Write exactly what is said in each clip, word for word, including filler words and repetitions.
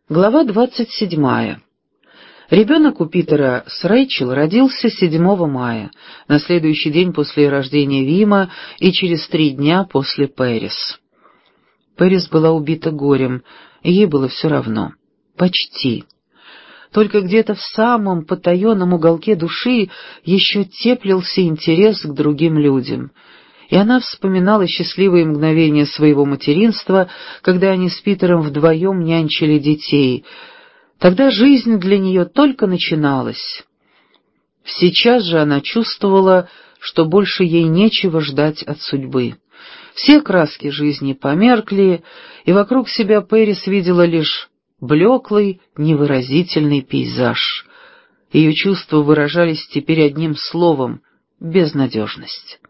Глава двадцать седьмая. Ребенок у Питера с Рэйчел родился седьмого мая, на следующий день после рождения Вима и через три дня после Пэрис. Пэрис была убита горем, и ей было все равно. Почти. Только где-то в самом потаенном уголке души еще теплился интерес к другим людям, и она вспоминала счастливые мгновения своего материнства, когда они с Питером вдвоем нянчили детей. Тогда жизнь для нее только начиналась. Сейчас же она чувствовала, что больше ей нечего ждать от судьбы. Все краски жизни померкли, и вокруг себя Пэрис видела лишь блеклый, невыразительный пейзаж. Ее чувства выражались теперь одним словом — безнадежность.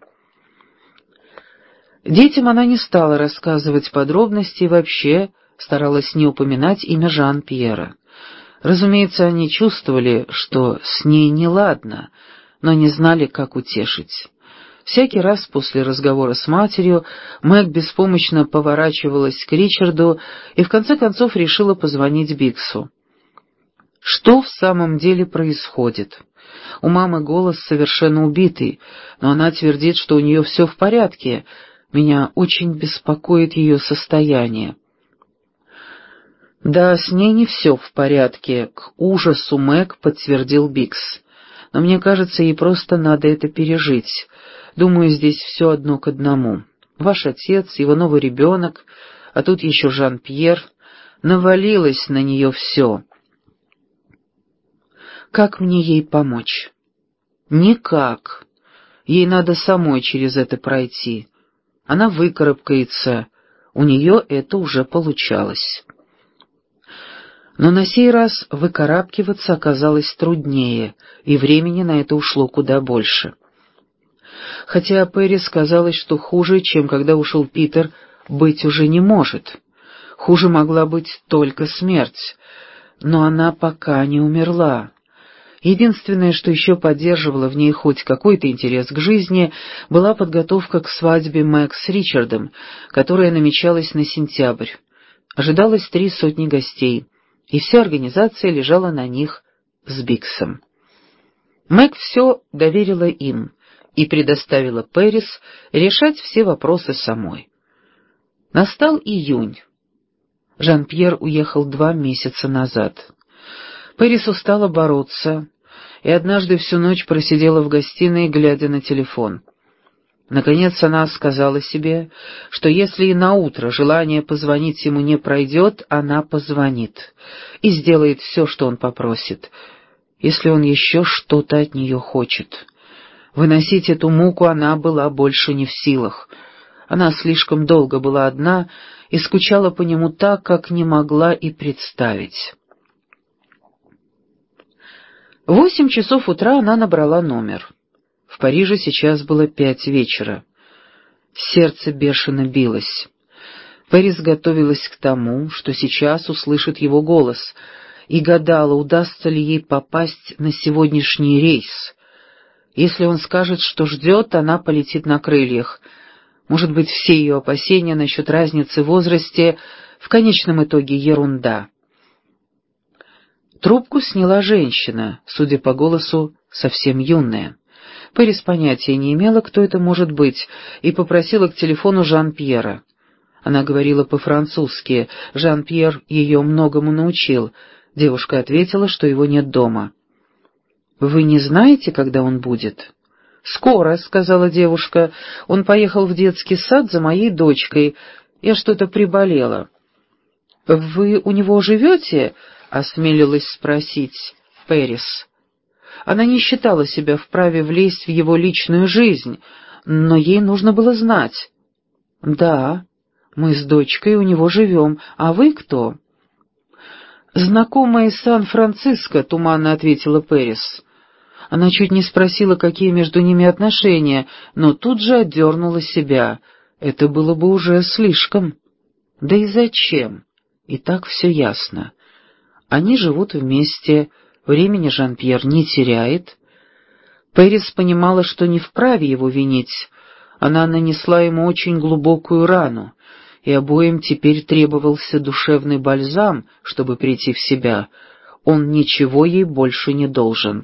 Детям она не стала рассказывать подробности и вообще старалась не упоминать имя Жан-Пьера. Разумеется, они чувствовали, что с ней неладно, но не знали, как утешить. Всякий раз после разговора с матерью Мэг беспомощно поворачивалась к Ричарду и в конце концов решила позвонить Биксу. Что в самом деле происходит? У мамы голос совершенно убитый, но она твердит, что у нее все в порядке. Меня очень беспокоит ее состояние. Да, с ней не все в порядке, к ужасу Мэг подтвердил Бикс. Но мне кажется, ей просто надо это пережить. Думаю, здесь все одно к одному. Ваш отец, его новый ребенок, а тут еще Жан-Пьер. Навалилось на нее все. Как мне ей помочь? Никак. Ей надо самой через это пройти. Она выкарабкается, у нее это уже получалось. Но на сей раз выкарабкиваться оказалось труднее, и времени на это ушло куда больше. Хотя Пэрис казалось, что хуже, чем когда ушел Питер, быть уже не может. Хуже могла быть только смерть, но она пока не умерла. Единственное, что еще поддерживало в ней хоть какой-то интерес к жизни, была подготовка к свадьбе Мэг с Ричардом, которая намечалась на сентябрь. Ожидалось три сотни гостей, и вся организация лежала на них с Биксом. Мэг все доверила им и предоставила Пэрис решать все вопросы самой. Настал июнь. Жан-Пьер уехал два месяца назад. Пэрис устала бороться, и однажды всю ночь просидела в гостиной, глядя на телефон. Наконец она сказала себе, что если и наутро желание позвонить ему не пройдет, она позвонит и сделает все, что он попросит, если он еще что-то от нее хочет. Выносить эту муку она была больше не в силах. Она слишком долго была одна и скучала по нему так, как не могла и представить. В восемь часов утра она набрала номер. В Париже сейчас было пять вечера. Сердце бешено билось. Пэрис готовилась к тому, что сейчас услышит его голос, и гадала, удастся ли ей попасть на сегодняшний рейс. Если он скажет, что ждет, она полетит на крыльях. Может быть, все ее опасения насчет разницы в возрасте в конечном итоге ерунда. Трубку сняла женщина, судя по голосу, совсем юная. Пэрис понятия не имела, кто это может быть, и попросила к телефону Жан-Пьера. Она говорила по-французски, Жан-Пьер ее многому научил. Девушка ответила, что его нет дома. «Вы не знаете, когда он будет?» «Скоро», — сказала девушка. «Он поехал в детский сад за моей дочкой. Я что-то приболела». «Вы у него живете?» — осмелилась спросить Пэрис. Она не считала себя вправе влезть в его личную жизнь, но ей нужно было знать. «Да, мы с дочкой у него живем. А вы кто?» «Знакомая из Сан-Франциско», — туманно ответила Пэрис. Она чуть не спросила, какие между ними отношения, но тут же отдернула себя. Это было бы уже слишком. Да и зачем? И так все ясно. Они живут вместе, времени Жан-Пьер не теряет. Пэрис понимала, что не вправе его винить. Она нанесла ему очень глубокую рану, и обоим теперь требовался душевный бальзам, чтобы прийти в себя. Он ничего ей больше не должен.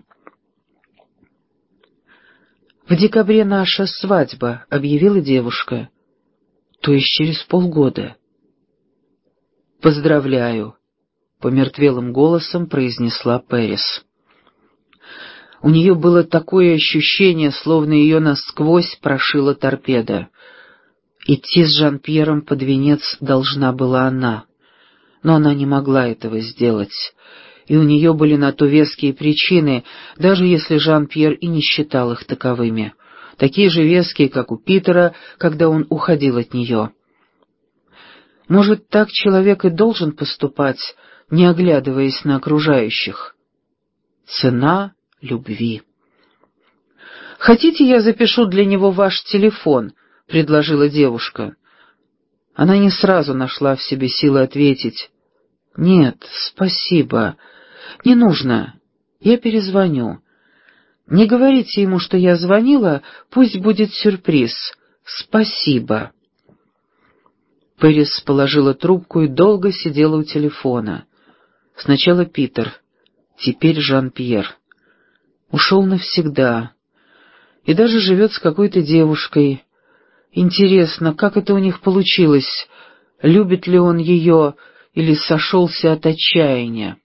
«В декабре наша свадьба», — объявила девушка. «То есть через полгода». «Поздравляю», — помертвелым голосом произнесла Пэрис. У нее было такое ощущение, словно ее насквозь прошила торпеда. Идти с Жан-Пьером под венец должна была она, но она не могла этого сделать, и у нее были на то веские причины, даже если Жан-Пьер и не считал их таковыми, такие же веские, как у Питера, когда он уходил от нее. Может, так человек и должен поступать, не оглядываясь на окружающих? Цена любви. «Хотите, я запишу для него ваш телефон?» — предложила девушка. Она не сразу нашла в себе силы ответить. «Нет, спасибо. Не нужно. Я перезвоню. Не говорите ему, что я звонила, пусть будет сюрприз. Спасибо». Пэрис положила трубку и долго сидела у телефона. Сначала Питер, теперь Жан-Пьер. Ушел навсегда. И даже живет с какой-то девушкой. Интересно, как это у них получилось? Любит ли он ее или сошелся от отчаяния?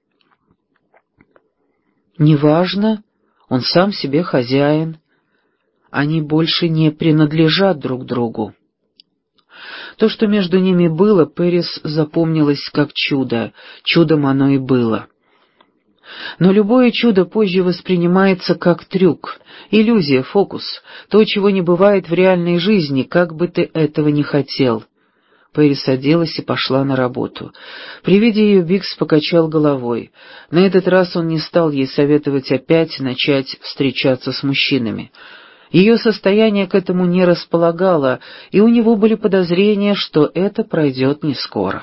Неважно, он сам себе хозяин. Они больше не принадлежат друг другу. То, что между ними было, Пэрис запомнилось как чудо. Чудом оно и было. Но любое чудо позже воспринимается как трюк, иллюзия, фокус, то, чего не бывает в реальной жизни, как бы ты этого ни хотел. Пэрис оделась и пошла на работу. При виде ее Биггс покачал головой. На этот раз он не стал ей советовать опять начать встречаться с мужчинами. Ее состояние к этому не располагало, и у него были подозрения, что это пройдет не скоро.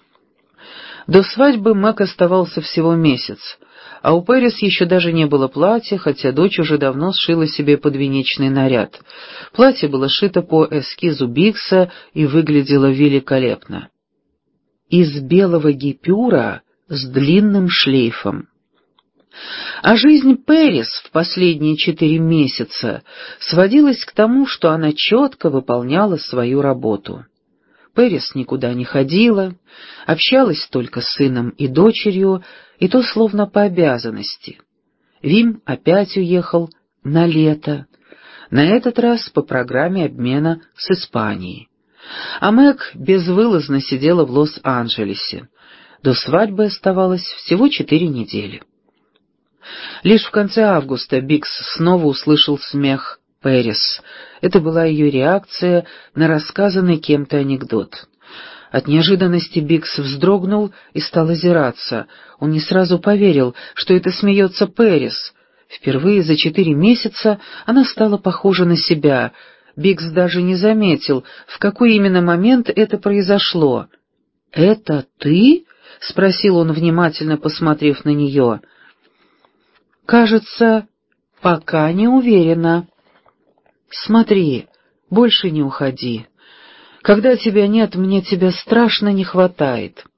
До свадьбы Мэг оставался всего месяц, а у Пэрис еще даже не было платья, хотя дочь уже давно сшила себе подвенечный наряд. Платье было шито по эскизу Биггса и выглядело великолепно. Из белого гипюра с длинным шлейфом. А жизнь Пэрис в последние четыре месяца сводилась к тому, что она четко выполняла свою работу. Пэрис никуда не ходила, общалась только с сыном и дочерью, и то словно по обязанности. Вим опять уехал на лето, на этот раз по программе обмена с Испанией. А Мэг безвылазно сидела в Лос-Анджелесе. До свадьбы оставалось всего четыре недели. Лишь в конце августа Биггс снова услышал смех Пэрис. Это была ее реакция на рассказанный кем-то анекдот. От неожиданности Биггс вздрогнул и стал озираться. Он не сразу поверил, что это смеется Пэрис. Впервые за четыре месяца она стала похожа на себя. Биггс даже не заметил, в какой именно момент это произошло. «Это ты?» — спросил он, внимательно посмотрев на нее. «Кажется, пока не уверена». «Смотри, больше не уходи. Когда тебя нет, мне тебя страшно не хватает».